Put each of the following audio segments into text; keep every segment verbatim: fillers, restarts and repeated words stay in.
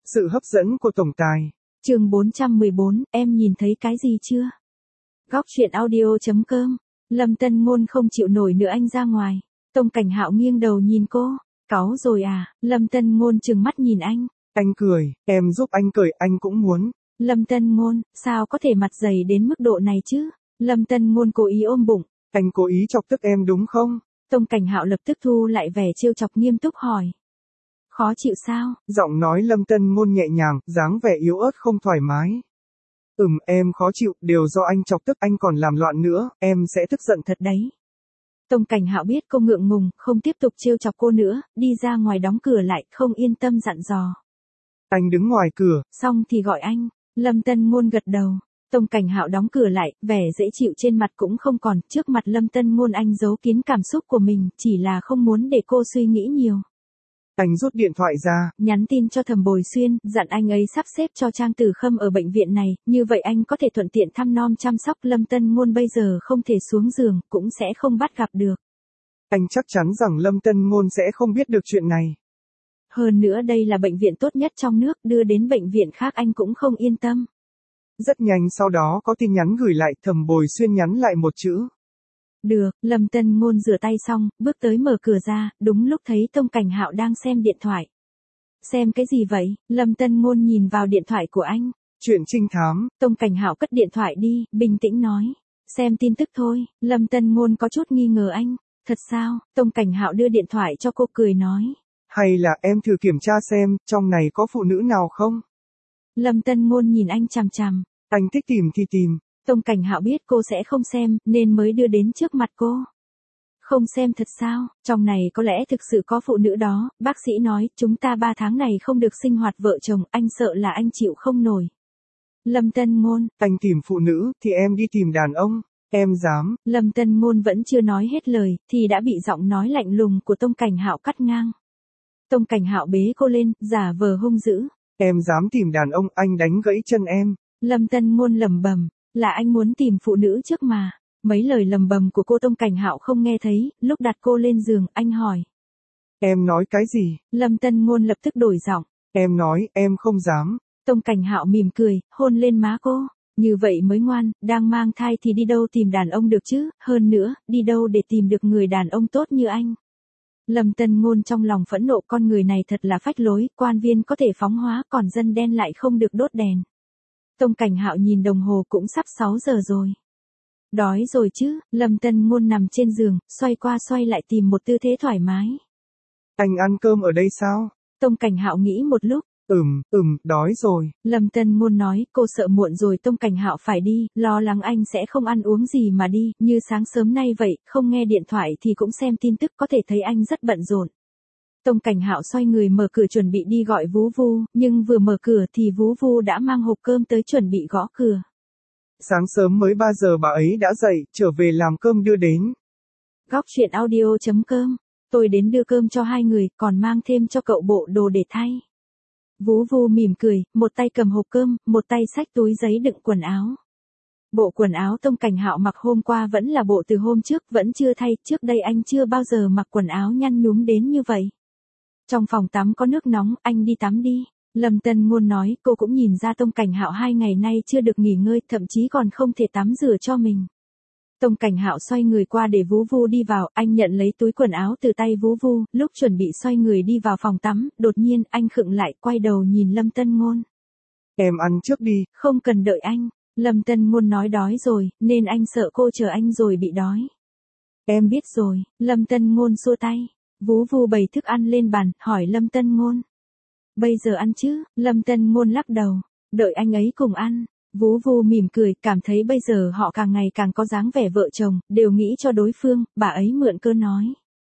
Sự hấp dẫn của tổng tài. Chương bốn trăm mười bốn, em nhìn thấy cái gì chưa? Góc truyện audio chấm com. Lâm Tân Ngôn không chịu nổi nữa anh ra ngoài. Tông Cảnh Hạo nghiêng đầu nhìn cô. Cáu rồi à? Lâm Tân Ngôn trừng mắt nhìn anh. Anh cười, em giúp anh cười anh cũng muốn. Lâm Tân Ngôn, sao có thể mặt dày đến mức độ này chứ? Lâm Tân Ngôn cố ý ôm bụng. Anh cố ý chọc tức em đúng không? Tông Cảnh Hạo lập tức thu lại vẻ trêu chọc nghiêm túc hỏi. Khó chịu sao? Giọng nói Lâm Tân Ngôn nhẹ nhàng, dáng vẻ yếu ớt không thoải mái. Ừm, em khó chịu, đều do anh chọc tức anh còn làm loạn nữa, em sẽ tức giận thật đấy. Tông Cảnh Hạo biết cô ngượng ngùng, không tiếp tục trêu chọc cô nữa, đi ra ngoài đóng cửa lại, không yên tâm dặn dò. Anh đứng ngoài cửa. Xong thì gọi anh. Lâm Tân Ngôn gật đầu. Tông Cảnh Hạo đóng cửa lại, vẻ dễ chịu trên mặt cũng không còn, trước mặt Lâm Tân Ngôn anh giấu kín cảm xúc của mình, chỉ là không muốn để cô suy nghĩ nhiều. Anh rút điện thoại ra, nhắn tin cho Thẩm Bồi Xuyên, dặn anh ấy sắp xếp cho Trang Tử Khâm ở bệnh viện này, như vậy anh có thể thuận tiện thăm nom chăm sóc. Lâm Tân Ngôn bây giờ không thể xuống giường, cũng sẽ không bắt gặp được. Anh chắc chắn rằng Lâm Tân Ngôn sẽ không biết được chuyện này. Hơn nữa đây là bệnh viện tốt nhất trong nước, đưa đến bệnh viện khác anh cũng không yên tâm. Rất nhanh sau đó có tin nhắn gửi lại, Thẩm Bồi Xuyên nhắn lại một chữ. Được, Lâm Tân Ngôn rửa tay xong, bước tới mở cửa ra, đúng lúc thấy Tông Cảnh Hạo đang xem điện thoại. Xem cái gì vậy? Lâm Tân Ngôn nhìn vào điện thoại của anh. Chuyện trinh thám. Tông Cảnh Hạo cất điện thoại đi, bình tĩnh nói. Xem tin tức thôi. Lâm Tân Ngôn có chút nghi ngờ anh. Thật sao? Tông Cảnh Hạo đưa điện thoại cho cô cười nói. Hay là em thử kiểm tra xem, trong này có phụ nữ nào không? Lâm Tân Ngôn nhìn anh chằm chằm. Anh thích tìm thì tìm. Tông Cảnh Hạo biết cô sẽ không xem, nên mới đưa đến trước mặt cô. Không xem thật sao? Trong này có lẽ thực sự có phụ nữ đó, bác sĩ nói, chúng ta ba tháng này không được sinh hoạt vợ chồng, anh sợ là anh chịu không nổi. Lâm Tân Ngôn, anh tìm phụ nữ, thì em đi tìm đàn ông, em dám. Lâm Tân Ngôn vẫn chưa nói hết lời, thì đã bị giọng nói lạnh lùng của Tông Cảnh Hạo cắt ngang. Tông Cảnh Hạo bế cô lên, giả vờ hung dữ. Em dám tìm đàn ông, anh đánh gãy chân em. Lâm Tân Ngôn lẩm bẩm, là anh muốn tìm phụ nữ trước mà. Mấy lời lầm bầm của cô Tông Cảnh Hạo không nghe thấy, lúc đặt cô lên giường, anh hỏi. Em nói cái gì? Lâm Tân Ngôn lập tức đổi giọng. Em nói, em không dám. Tông Cảnh Hạo mỉm cười, hôn lên má cô. Như vậy mới ngoan, đang mang thai thì đi đâu tìm đàn ông được chứ, hơn nữa, đi đâu để tìm được người đàn ông tốt như anh. Lâm Tân Ngôn trong lòng phẫn nộ, con người này thật là phách lối, quan viên có thể phóng hóa, còn dân đen lại không được đốt đèn. Tông Cảnh Hạo nhìn đồng hồ cũng sắp sáu giờ rồi. Đói rồi chứ? Lâm Tân Ngôn nằm trên giường, xoay qua xoay lại tìm một tư thế thoải mái. Anh ăn cơm ở đây sao? Tông Cảnh Hạo nghĩ một lúc. Ừm, ừm, đói rồi. Lâm Tân Ngôn nói, cô sợ muộn rồi. Tông Cảnh Hạo phải đi, lo lắng anh sẽ không ăn uống gì mà đi, như sáng sớm nay vậy, không nghe điện thoại thì cũng xem tin tức, có thể thấy anh rất bận rộn. Tông Cảnh Hạo xoay người mở cửa chuẩn bị đi gọi Vú Vu, nhưng vừa mở cửa thì Vú Vu đã mang hộp cơm tới chuẩn bị gõ cửa. Sáng sớm mới ba giờ bà ấy đã dậy, trở về làm cơm đưa đến. Góc truyện audio chấm com. Tôi đến đưa cơm cho hai người, còn mang thêm cho cậu bộ đồ để thay. Vú Vu mỉm cười, một tay cầm hộp cơm, một tay xách túi giấy đựng quần áo. Bộ quần áo Tông Cảnh Hạo mặc hôm qua vẫn là bộ từ hôm trước, vẫn chưa thay, trước đây anh chưa bao giờ mặc quần áo nhăn nhúm đến như vậy. Trong phòng tắm có nước nóng, anh đi tắm đi. Lâm Tân Ngôn nói, cô cũng nhìn ra Tông Cảnh Hạo hai ngày nay chưa được nghỉ ngơi, thậm chí còn không thể tắm rửa cho mình. Tông Cảnh Hạo xoay người qua để Vú Vu đi vào, anh nhận lấy túi quần áo từ tay Vú Vu, lúc chuẩn bị xoay người đi vào phòng tắm, đột nhiên anh khựng lại, quay đầu nhìn Lâm Tân Ngôn. Em ăn trước đi. Không cần đợi anh. Lâm Tân Ngôn nói đói rồi, nên anh sợ cô chờ anh rồi bị đói. Em biết rồi. Lâm Tân Ngôn xua tay. Vú Vu bày thức ăn lên bàn, hỏi Lâm Tân Ngôn. Bây giờ ăn chứ? Lâm Tân Ngôn lắc đầu. Đợi anh ấy cùng ăn. Vú Vu mỉm cười, cảm thấy bây giờ họ càng ngày càng có dáng vẻ vợ chồng, đều nghĩ cho đối phương, bà ấy mượn cơ nói.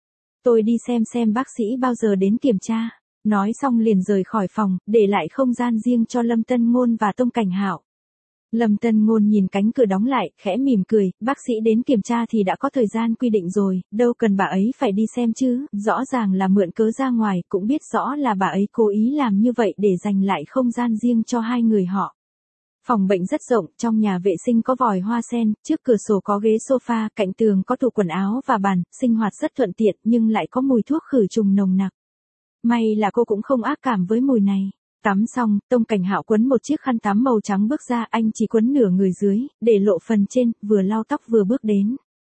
Tôi đi xem xem bác sĩ bao giờ đến kiểm tra. Nói xong liền rời khỏi phòng, để lại không gian riêng cho Lâm Tân Ngôn và Tông Cảnh Hạo. Lâm Tân Ngôn nhìn cánh cửa đóng lại, khẽ mỉm cười, bác sĩ đến kiểm tra thì đã có thời gian quy định rồi, đâu cần bà ấy phải đi xem chứ, rõ ràng là mượn cớ ra ngoài, cũng biết rõ là bà ấy cố ý làm như vậy để giành lại không gian riêng cho hai người họ. Phòng bệnh rất rộng, trong nhà vệ sinh có vòi hoa sen, trước cửa sổ có ghế sofa, cạnh tường có tủ quần áo và bàn, sinh hoạt rất thuận tiện nhưng lại có mùi thuốc khử trùng nồng nặc. May là cô cũng không ác cảm với mùi này. Tắm xong, Tông Cảnh Hạo quấn một chiếc khăn tắm màu trắng bước ra, anh chỉ quấn nửa người dưới, để lộ phần trên, vừa lau tóc vừa bước đến.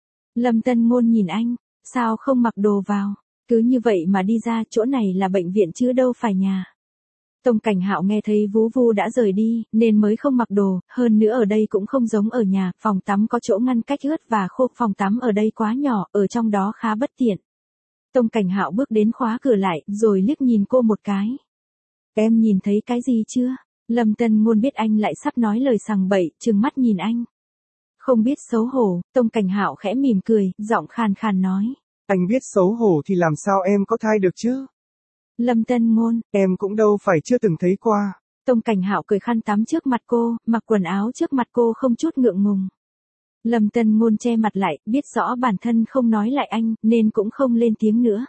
Lâm Tân Ngôn nhìn anh, sao không mặc đồ vào, cứ như vậy mà đi ra, chỗ này là bệnh viện chứ đâu phải nhà. Tông Cảnh Hạo nghe thấy Vú Vu đã rời đi, nên mới không mặc đồ, hơn nữa ở đây cũng không giống ở nhà, phòng tắm có chỗ ngăn cách ướt và khô, phòng tắm ở đây quá nhỏ, ở trong đó khá bất tiện. Tông Cảnh Hạo bước đến khóa cửa lại, rồi liếc nhìn cô một cái. Em nhìn thấy cái gì chưa? Lâm Tân Ngôn biết anh lại sắp nói lời sằng bậy, trừng mắt nhìn anh. Không biết xấu hổ, Tông Cảnh Hạo khẽ mỉm cười, giọng khàn khàn nói. Anh biết xấu hổ thì làm sao em có thai được chứ? Lâm Tân Ngôn, em cũng đâu phải chưa từng thấy qua. Tông Cảnh Hạo cười khăn tắm trước mặt cô, mặc quần áo trước mặt cô không chút ngượng ngùng. Lâm Tân Ngôn che mặt lại, biết rõ bản thân không nói lại anh, nên cũng không lên tiếng nữa.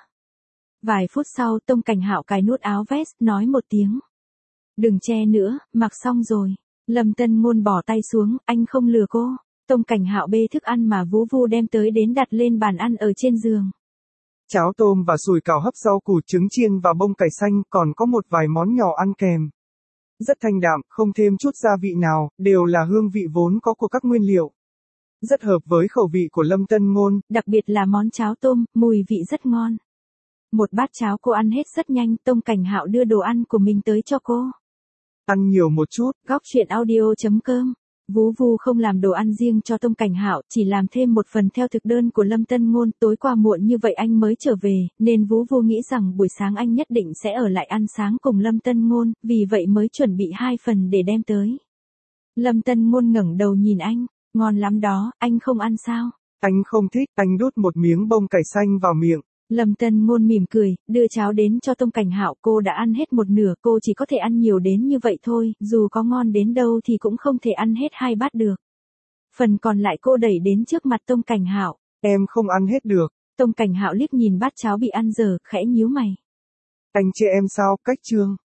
Vài phút sau, Tông Cảnh Hạo cài nút áo vest, nói một tiếng. Đừng che nữa, mặc xong rồi. Lâm Tân Ngôn bỏ tay xuống, anh không lừa cô. Tông Cảnh Hạo bê thức ăn mà Vú Vu đem tới đến đặt lên bàn ăn ở trên giường. Cháo tôm và sùi cảo hấp, rau củ, trứng chiên và bông cải xanh, còn có một vài món nhỏ ăn kèm. Rất thanh đạm, không thêm chút gia vị nào, đều là hương vị vốn có của các nguyên liệu. Rất hợp với khẩu vị của Lâm Tân Ngôn. Đặc biệt là món cháo tôm, mùi vị rất ngon. Một bát cháo cô ăn hết rất nhanh, Tông Cảnh Hạo đưa đồ ăn của mình tới cho cô. Ăn nhiều một chút. Góc truyện audio chấm com. Vú Vu không làm đồ ăn riêng cho Tông Cảnh Hạo, chỉ làm thêm một phần theo thực đơn của Lâm Tân Ngôn. Tối qua muộn như vậy anh mới trở về, nên Vú Vu nghĩ rằng buổi sáng anh nhất định sẽ ở lại ăn sáng cùng Lâm Tân Ngôn, vì vậy mới chuẩn bị hai phần để đem tới. Lâm Tân Ngôn ngẩng đầu nhìn anh, ngon lắm đó, anh không ăn sao? Anh không thích, anh đút một miếng bông cải xanh vào miệng. Lâm Tân Ngôn mỉm cười, đưa cháo đến cho Tông Cảnh Hạo, cô đã ăn hết một nửa, cô chỉ có thể ăn nhiều đến như vậy thôi, dù có ngon đến đâu thì cũng không thể ăn hết hai bát được. Phần còn lại cô đẩy đến trước mặt Tông Cảnh Hạo. Em không ăn hết được. Tông Cảnh Hạo liếc nhìn bát cháo bị ăn dở, khẽ nhíu mày. Anh chê em sao, cách trương?